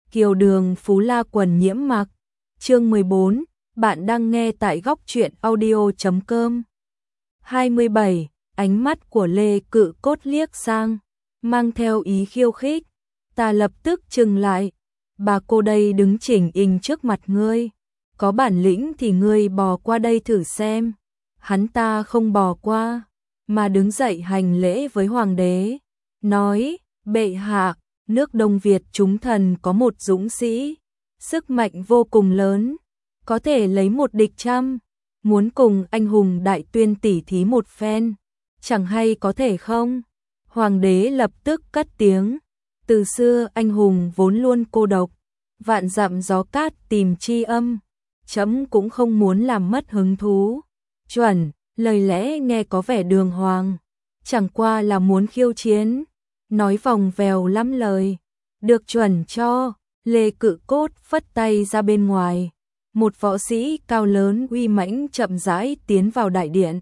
Kiều Đường Phú La Quần Nhiễm Mặc. Chương 14, bạn đang nghe tại góc truyện audio.com. 27, ánh mắt của Lê Cự Cốt liếc sang, mang theo ý khiêu khích. Ta lập tức chừng lại, bà cô đây đứng chỉnh hình trước mặt ngươi, có bản lĩnh thì ngươi bò qua đây thử xem. Hắn ta không bò qua, mà đứng dậy hành lễ với hoàng đế, nói: bệ hạ, nước Đông Việt chúng thần có một dũng sĩ, sức mạnh vô cùng lớn, có thể lấy một địch trăm, muốn cùng anh hùng Đại Tuyên tỉ thí một phen, chẳng hay có thể không? Hoàng đế lập tức cất tiếng: từ xưa anh hùng vốn luôn cô độc, vạn dặm gió cát tìm tri âm, trẫm cũng không muốn làm mất hứng thú. Chuẩn, lời lẽ nghe có vẻ đường hoàng, chẳng qua là muốn khiêu chiến, nói vòng vèo lắm lời. Được chuẩn cho. Lê Cự Cốt phất tay ra bên ngoài, một võ sĩ cao lớn uy mãnh chậm rãi tiến vào đại điện.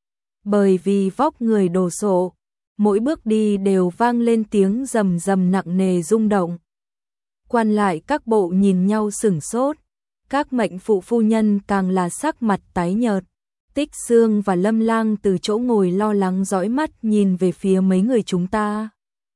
Bởi vì vóc người đồ sộ, mỗi bước đi đều vang lên tiếng rầm rầm nặng nề rung động. Quan lại các bộ nhìn nhau sửng sốt, các mệnh phụ phu nhân càng là sắc mặt tái nhợt. Tích Xương và Lâm Lang từ chỗ ngồi lo lắng dõi mắt nhìn về phía mấy người chúng ta.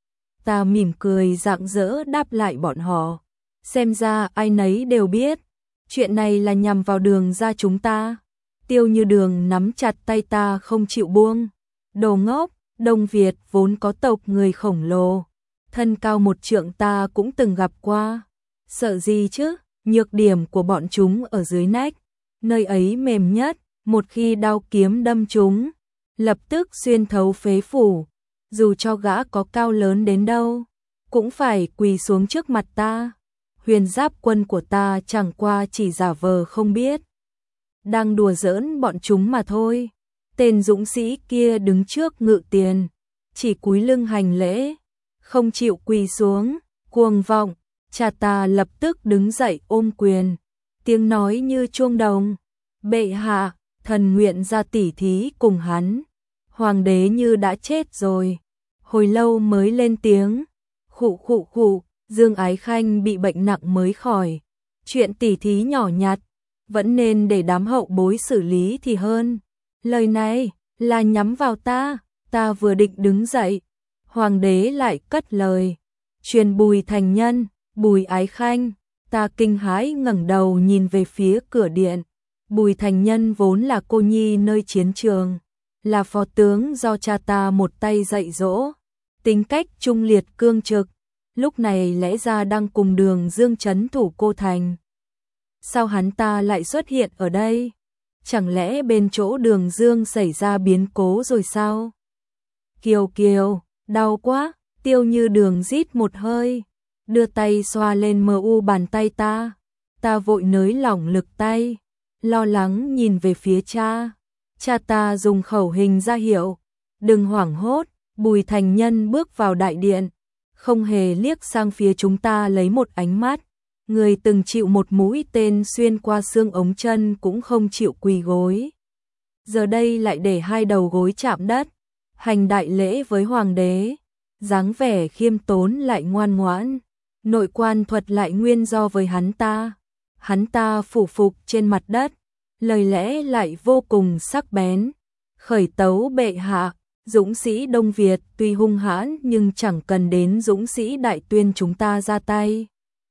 Ta mỉm cười rạng rỡ đáp lại bọn họ. Xem ra ai nấy đều biết, chuyện này là nhằm vào Đường gia chúng ta. Tiêu Như Đường nắm chặt tay ta không chịu buông. Đồ ngốc, Đông Việt vốn có tộc người khổng lồ, thân cao 1 trượng ta cũng từng gặp qua. Sợ gì chứ, nhược điểm của bọn chúng ở dưới nách, nơi ấy mềm nhất, một khi đao kiếm đâm chúng, lập tức xuyên thấu phế phủ. Dù cho gã có cao lớn đến đâu, cũng phải quỳ xuống trước mặt ta. Huyền Giáp quân của ta chẳng qua chỉ giả vờ không biết, đang đùa giỡn bọn chúng mà thôi. Tên dũng sĩ kia đứng trước ngự tiền, chỉ cúi lưng hành lễ, không chịu quỳ xuống, cuồng vọng. Cha ta lập tức đứng dậy ôm quyền, tiếng nói như chuông đồng: bệ hạ, thần nguyện ra tỉ thí cùng hắn. Hoàng đế như đã chết rồi, hồi lâu mới lên tiếng: khụ khụ khụ, Dương Ái Khanh bị bệnh nặng mới khỏi, chuyện tỉ thí nhỏ nhặt, vẫn nên để đám hậu bối xử lý thì hơn. Lời này là nhắm vào ta. Ta vừa định đứng dậy, hoàng đế lại cất lời: truyền Bùi thành nhân, Bùi Ái Khanh. Ta kinh hãi ngẩng đầu nhìn về phía cửa điện. Bùi thành nhân vốn là cô nhi nơi chiến trường, là phó tướng do cha ta một tay dạy dỗ, tính cách trung liệt cương trực, lúc này lẽ ra đang cùng Đường Dương trấn thủ Cô Thành. Sao hắn ta lại xuất hiện ở đây? Chẳng lẽ bên chỗ Đường Dương xảy ra biến cố rồi sao? Kiều Kiều, đau quá. Tiêu Như Đường rít một hơi, đưa tay xoa lên bàn tay ta. Ta vội nới lỏng lực tay, lo lắng nhìn về phía cha. Cha ta dùng khẩu hình ra hiệu: đừng hoảng hốt. Bùi thành nhân bước vào đại điện, không hề liếc sang phía chúng ta lấy một ánh mắt. Người từng chịu một mũi tên xuyên qua xương ống chân cũng không chịu quỳ gối, giờ đây lại để 2 đầu gối chạm đất, hành đại lễ với hoàng đế, dáng vẻ khiêm tốn lại ngoan ngoãn. Nội quan thuật lại nguyên do với hắn ta. Hắn ta phủ phục trên mặt đất, lời lẽ lại vô cùng sắc bén: khởi tấu bệ hạ, dũng sĩ Đông Việt tuy hung hãn nhưng chẳng cần đến dũng sĩ Đại Tuyên chúng ta ra tay.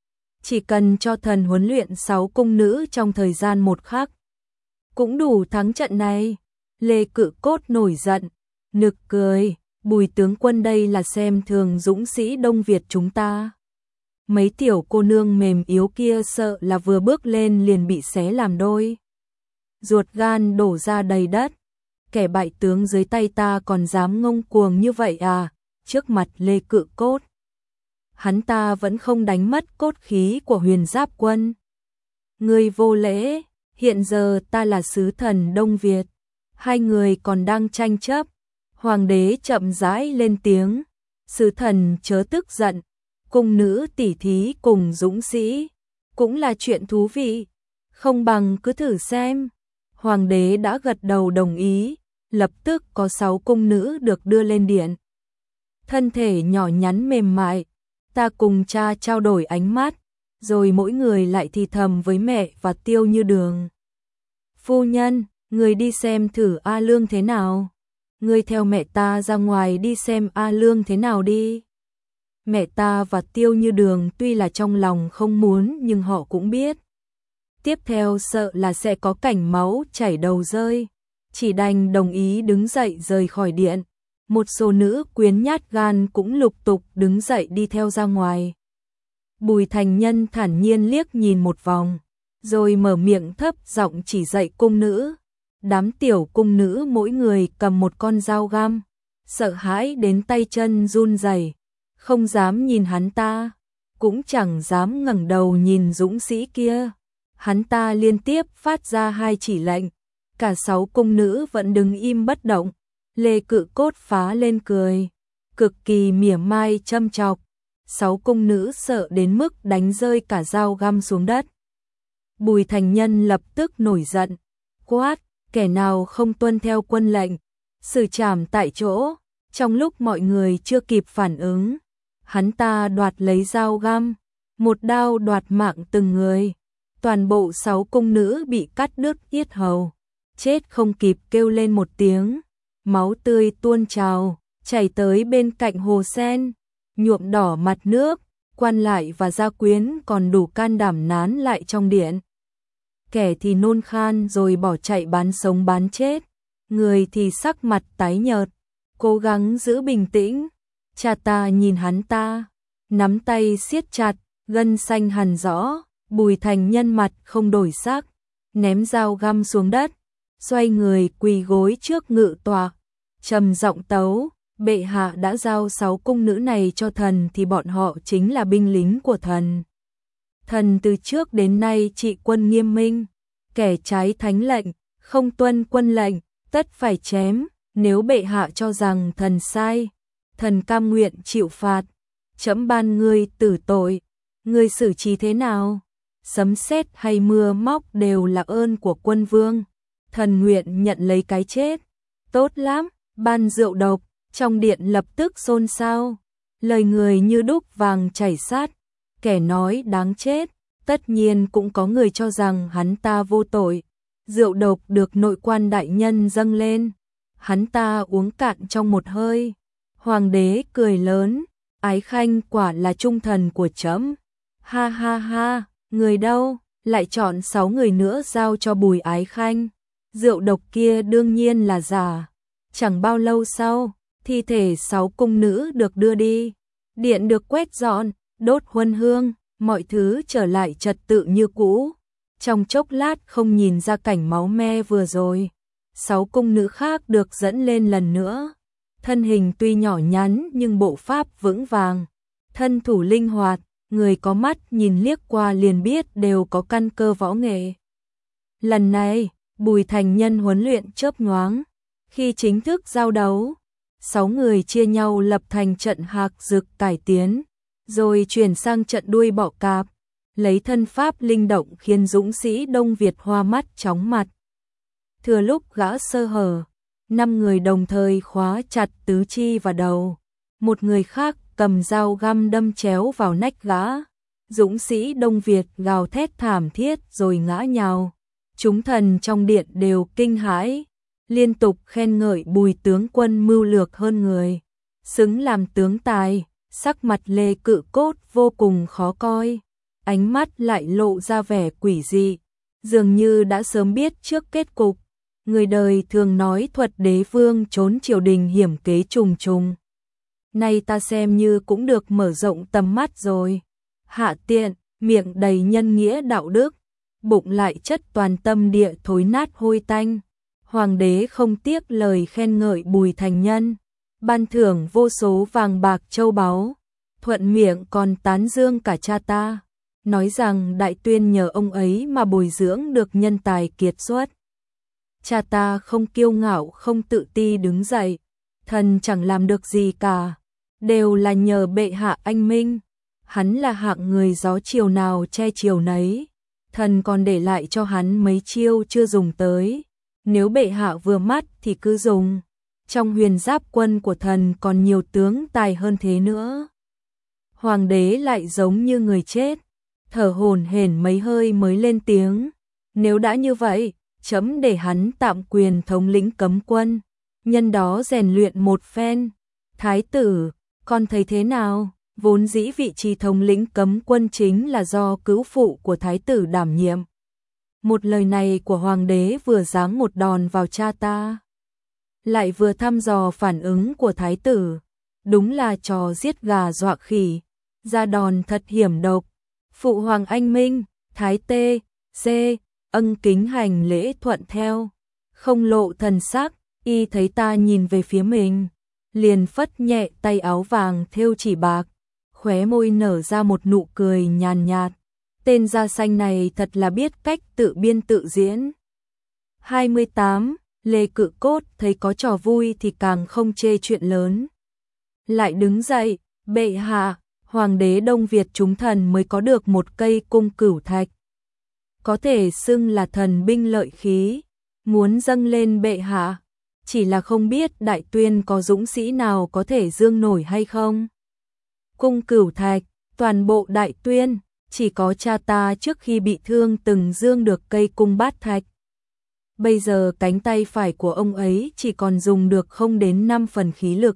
Chỉ cần cho thần huấn luyện 6 cung nữ trong thời gian 1 khắc, cũng đủ thắng trận này. Lê Cự Cốt nổi giận, nực cười: Bùi tướng quân đây là xem thường dũng sĩ Đông Việt chúng ta. Mấy tiểu cô nương mềm yếu kia sợ là vừa bước lên liền bị xé làm đôi, ruột gan đổ ra đầy đất. Kẻ bại tướng dưới tay ta còn dám ngông cuồng như vậy à? Trước mặt Lê Cự Cốt, hắn ta vẫn không đánh mất cốt khí của Huyền Giáp quân. Ngươi vô lễ, hiện giờ ta là sứ thần Đông Việt, 2 người còn đang tranh chấp. Hoàng đế chậm rãi lên tiếng: sứ thần chớ tức giận, cung nữ tỉ thí cùng dũng sĩ cũng là chuyện thú vị, không bằng cứ thử xem. Hoàng đế đã gật đầu đồng ý, lập tức có 6 cung nữ được đưa lên điện. Thân thể nhỏ nhắn mềm mại, ta cùng cha trao đổi ánh mắt, rồi mỗi người lại thì thầm với mẹ và Tiêu Như Đường. Phu nhân, người đi xem thử A Lương thế nào. Người theo mẹ ta ra ngoài đi xem A Lương thế nào đi. Mẹ ta và Tiêu Như Đường tuy là trong lòng không muốn nhưng họ cũng biết. Tiếp theo sợ là sẽ có cảnh máu chảy đầu rơi. Chỉ đành đồng ý đứng dậy rời khỏi điện. Một số nữ quyến nhát gan cũng lục tục đứng dậy đi theo ra ngoài. Bùi Thành Nhân thản nhiên liếc nhìn một vòng, rồi mở miệng thấp giọng chỉ dạy cung nữ. Đám tiểu cung nữ mỗi người cầm một con dao găm, sợ hãi đến tay chân run rẩy, không dám nhìn hắn ta, cũng chẳng dám ngẩng đầu nhìn dũng sĩ kia. Hắn ta liên tiếp phát ra 2 chỉ lệnh, cả 6 cung nữ vẫn đứng im bất động. Lê Cự Cốt phá lên cười, cực kỳ mỉa mai châm chọc. 6 cung nữ sợ đến mức đánh rơi cả dao găm xuống đất. Bùi Thành Nhân lập tức nổi giận, quát, kẻ nào không tuân theo quân lệnh, xử trảm tại chỗ. Trong lúc mọi người chưa kịp phản ứng, hắn ta đoạt lấy dao găm, một đao đoạt mạng từng người. Toàn bộ 6 cung nữ bị cắt đứt yết hầu, chết không kịp kêu lên một tiếng. Máu tươi tuôn trào, chảy tới bên cạnh hồ sen, nhuộm đỏ mặt nước. Quan lại và gia quyến còn đủ can đảm nán lại trong điện. Kẻ thì nôn khan rồi bỏ chạy bán sống bán chết, người thì sắc mặt tái nhợt, cố gắng giữ bình tĩnh. Cha ta nhìn hắn ta, nắm tay siết chặt, gân xanh hằn rõ. Bùi Thành Nhân mặt không đổi sắc, ném dao găm xuống đất, xoay người quỳ gối trước ngự tọa, trầm giọng tấu, bệ hạ đã giao 6 cung nữ này cho thần thì bọn họ chính là binh lính của thần. Thần từ trước đến nay trị quân nghiêm minh, kẻ trái thánh lệnh, không tuân quân lệnh, tất phải chém. Nếu bệ hạ cho rằng thần sai, thần cam nguyện chịu phạt. Trẫm ban ngươi tử tội, ngươi xử trí thế nào? Sấm sét hay mưa móc đều là ơn của quân vương, thần nguyện nhận lấy cái chết. Tốt lắm, ban rượu độc. Trong điện lập tức xôn xao, lời người như đúc vàng chảy sát. Kẻ nói đáng chết, tất nhiên cũng có người cho rằng hắn ta vô tội. Rượu độc được nội quan đại nhân dâng lên, hắn ta uống cạn trong một hơi. Hoàng đế cười lớn, Ái Khanh quả là trung thần của trẫm. Ha ha ha, người đâu, lại chọn 6 người nữa giao cho Bùi Ái Khanh. Rượu độc kia đương nhiên là giả. Chẳng bao lâu sau, thi thể 6 cung nữ được đưa đi, điện được quét dọn, đốt huân hương, mọi thứ trở lại trật tự như cũ. Trong chốc lát không nhìn ra cảnh máu me vừa rồi. 6 cung nữ khác được dẫn lên lần nữa. Thân hình tuy nhỏ nhắn nhưng bộ pháp vững vàng, thân thủ linh hoạt, người có mắt nhìn liếc qua liền biết đều có căn cơ võ nghệ. Lần này, Bùi Thành Nhân huấn luyện chớp nhoáng. Khi chính thức giao đấu, 6 người chia nhau lập thành trận hạc dực cải tiến, rồi chuyển sang trận đuôi bọ cạp, lấy thân pháp linh động khiến dũng sĩ Đông Việt hoa mắt chóng mặt. Thừa lúc gã sơ hở, 5 người đồng thời khóa chặt tứ chi và đầu, một người khác cầm dao găm đâm chéo vào nách gã. Dũng sĩ Đông Việt gào thét thảm thiết rồi ngã nhào. Chúng thần trong điện đều kinh hãi, liên tục khen ngợi Bùi tướng quân mưu lược hơn người, xứng làm tướng tài. Sắc mặt Lê Cự Cốt vô cùng khó coi, ánh mắt lại lộ ra vẻ quỷ dị, dường như đã sớm biết trước kết cục. Người đời thường nói thuật đế vương trốn triều đình hiểm kế trùng trùng. Nay ta xem như cũng được mở rộng tầm mắt rồi. Hạ tiện, miệng đầy nhân nghĩa đạo đức, bụng lại chất toàn tâm địa thối nát hôi tanh. Hoàng đế không tiếc lời khen ngợi Bùi Thành Nhân, ban thưởng vô số vàng bạc châu báu, thuận miệng còn tán dương cả cha ta, nói rằng đại tuyên nhờ ông ấy mà bồi dưỡng được nhân tài kiệt xuất. Cha ta không kiêu ngạo không tự ti đứng dậy, thần chẳng làm được gì cả, đều là nhờ bệ hạ anh minh. Hắn là hạng người gió chiều nào che chiều nấy, thần còn để lại cho hắn mấy chiêu chưa dùng tới. Nếu bệ hạ vừa mắt thì cứ dùng. Trong huyền giáp quân của thần còn nhiều tướng tài hơn thế nữa. Hoàng đế lại giống như người chết, thở hổn hển mấy hơi mới lên tiếng, nếu đã như vậy, chấm để hắn tạm quyền thống lĩnh cấm quân, nhân đó rèn luyện một phen. Thái tử, con thấy thế nào? Vốn dĩ vị trí thống lĩnh cấm quân chính là do cứu phụ của thái tử đảm nhiệm. Một lời này của hoàng đế vừa giáng một đòn vào cha ta, lại vừa thăm dò phản ứng của thái tử, đúng là trò giết gà dọa khỉ, ra đòn thật hiểm độc. Phụ hoàng anh minh, thái tê, dê, ân kính hành lễ thuận theo, không lộ thần sắc, y thấy ta nhìn về phía mình, liền phất nhẹ tay áo vàng thêu chỉ bạc, khóe môi nở ra một nụ cười nhàn nhạt. Tên da xanh này thật là biết cách tự biên tự diễn. 28. Lê Cự Cốt thấy có trò vui thì càng không chê chuyện lớn. Lại đứng dậy, bệ hạ, hoàng đế Đông Việt chúng thần mới có được một cây cung cửu thạch. Có thể xưng là thần binh lợi khí, muốn dâng lên bệ hạ, chỉ là không biết Đại Tuyên có dũng sĩ nào có thể dương nổi hay không. Cung cửu thạch, toàn bộ Đại Tuyên, chỉ có cha ta trước khi bị thương từng dương được cây cung bát thạch. Bây giờ cánh tay phải của ông ấy chỉ còn dùng được không đến 5 phần khí lực.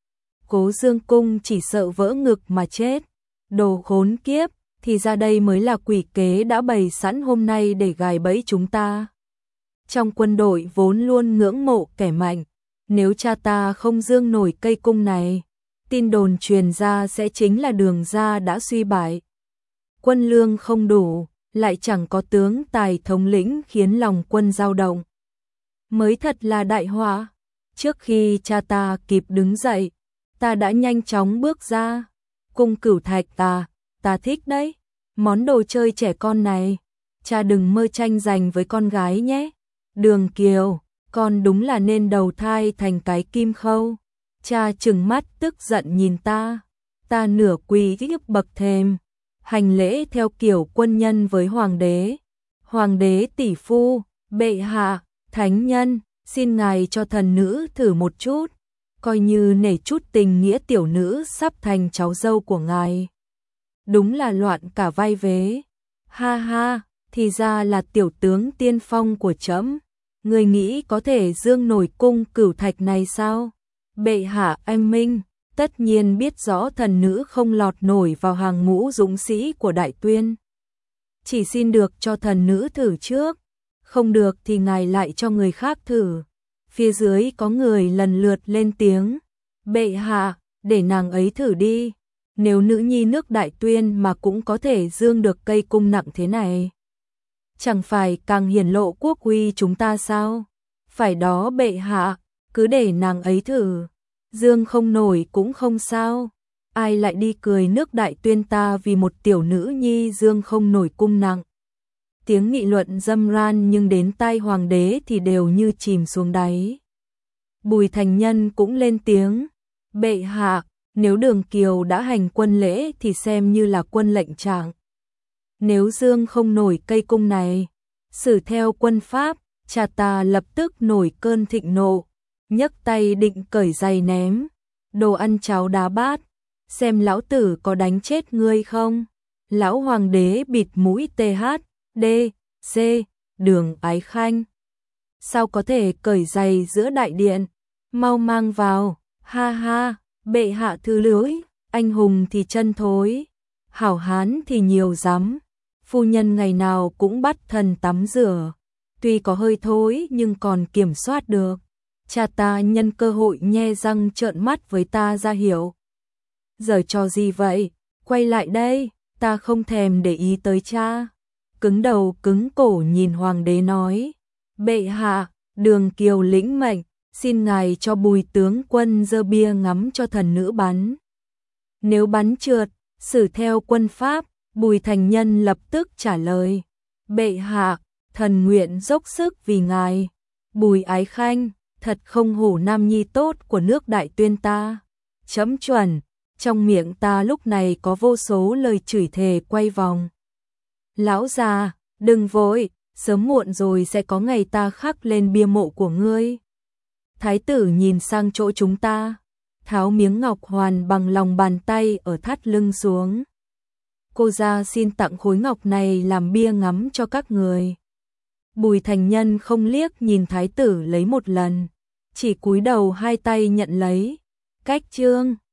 Cố dương cung chỉ sợ vỡ ngực mà chết. Đồ khốn kiếp, thì ra đây mới là quỷ kế đã bày sẵn hôm nay để gài bẫy chúng ta. Trong quân đội vốn luôn ngưỡng mộ kẻ mạnh, nếu cha ta không dương nổi cây cung này, tin đồn truyền ra sẽ chính là Đường gia đã suy bại. Quân lương không đủ, lại chẳng có tướng tài thống lĩnh khiến lòng quân dao động. Mới thật là đại họa. Trước khi cha ta kịp đứng dậy, ta đã nhanh chóng bước ra. Cung cửu thạch ta thích đấy. Món đồ chơi trẻ con này, cha đừng mơ tranh giành với con gái nhé. Đường Kiều, con đúng là nên đầu thai thành cái kim khâu. Cha trừng mắt tức giận nhìn ta nửa quỳ bậc thềm, hành lễ theo kiểu quân nhân với hoàng đế. Hoàng đế tỷ phu, bệ hạ, thánh nhân, xin ngài cho thần nữ thử một chút, coi như nể chút tình nghĩa tiểu nữ sắp thành cháu dâu của ngài. Đúng là loạn cả vai vế. Ha ha, thì ra là tiểu tướng tiên phong của trẫm. Người nghĩ có thể dương nổi cung cửu thạch này sao? Bệ hạ anh minh, tất nhiên biết rõ thần nữ không lọt nổi vào hàng ngũ dũng sĩ của Đại Tuyên. Chỉ xin được cho thần nữ thử trước, không được thì ngài lại cho người khác thử. Phía dưới có người lần lượt lên tiếng, bệ hạ, để nàng ấy thử đi. Nếu nữ nhi nước Đại Tuyên mà cũng có thể dương được cây cung nặng thế này, chẳng phải càng hiển lộ quốc uy chúng ta sao? Phải đó bệ hạ, cứ để nàng ấy thử, dương không nổi cũng không sao. Ai lại đi cười nước Đại Tuyên ta vì một tiểu nữ nhi dương không nổi cung nặng. Tiếng nghị luận râm ran nhưng đến tai hoàng đế thì đều như chìm xuống đáy. Bùi Thành Nhân cũng lên tiếng, bệ hạ, nếu Đường Kiều đã hành quân lễ thì xem như là quân lệnh trạng. Nếu dương không nổi cây cung này, xử theo quân pháp, cha ta lập tức nổi cơn thịnh nộ, nhấc tay định cởi giày ném. Đồ ăn cháo đá bát, xem lão tử có đánh chết ngươi không? Lão hoàng đế bịt mũi THD, C, Đường Ái Khanh. Sao có thể cởi giày giữa đại điện? Mau mang vào, ha ha, bệ hạ thứ lưỡi, anh hùng thì chân thối, hảo hán thì nhiều dám. Phu nhân ngày nào cũng bắt thần tắm rửa, tuy có hơi thối nhưng còn kiểm soát được. Cha ta nhân cơ hội nhe răng trợn mắt với ta ra hiểu. Giờ trò gì vậy? Quay lại đây, ta không thèm để ý tới cha. Cứng đầu cứng cổ nhìn hoàng đế nói, bệ hạ, Đường Kiều lĩnh mệnh, xin ngài cho Bùi tướng quân dơ bia ngắm cho thần nữ bắn. Nếu bắn trượt, xử theo quân pháp. Bùi Thành Nhân lập tức trả lời, bệ hạ, thần nguyện dốc sức vì ngài. Bùi Ái Khanh, thật không hổ nam nhi tốt của nước Đại Tuyên ta. Chấm chuẩn, trong miệng ta lúc này có vô số lời chửi thề quay vòng. Lão già, đừng vội, sớm muộn rồi sẽ có ngày ta khắc lên bia mộ của ngươi. Thái tử nhìn sang chỗ chúng ta, tháo miếng ngọc hoàn bằng lòng bàn tay ở thắt lưng xuống. cô ra xin tặng khối ngọc này làm bia ngắm cho các người. Bùi Thành Nhân không liếc nhìn thái tử lấy một lần, chỉ cúi đầu hai tay nhận lấy. Cách chương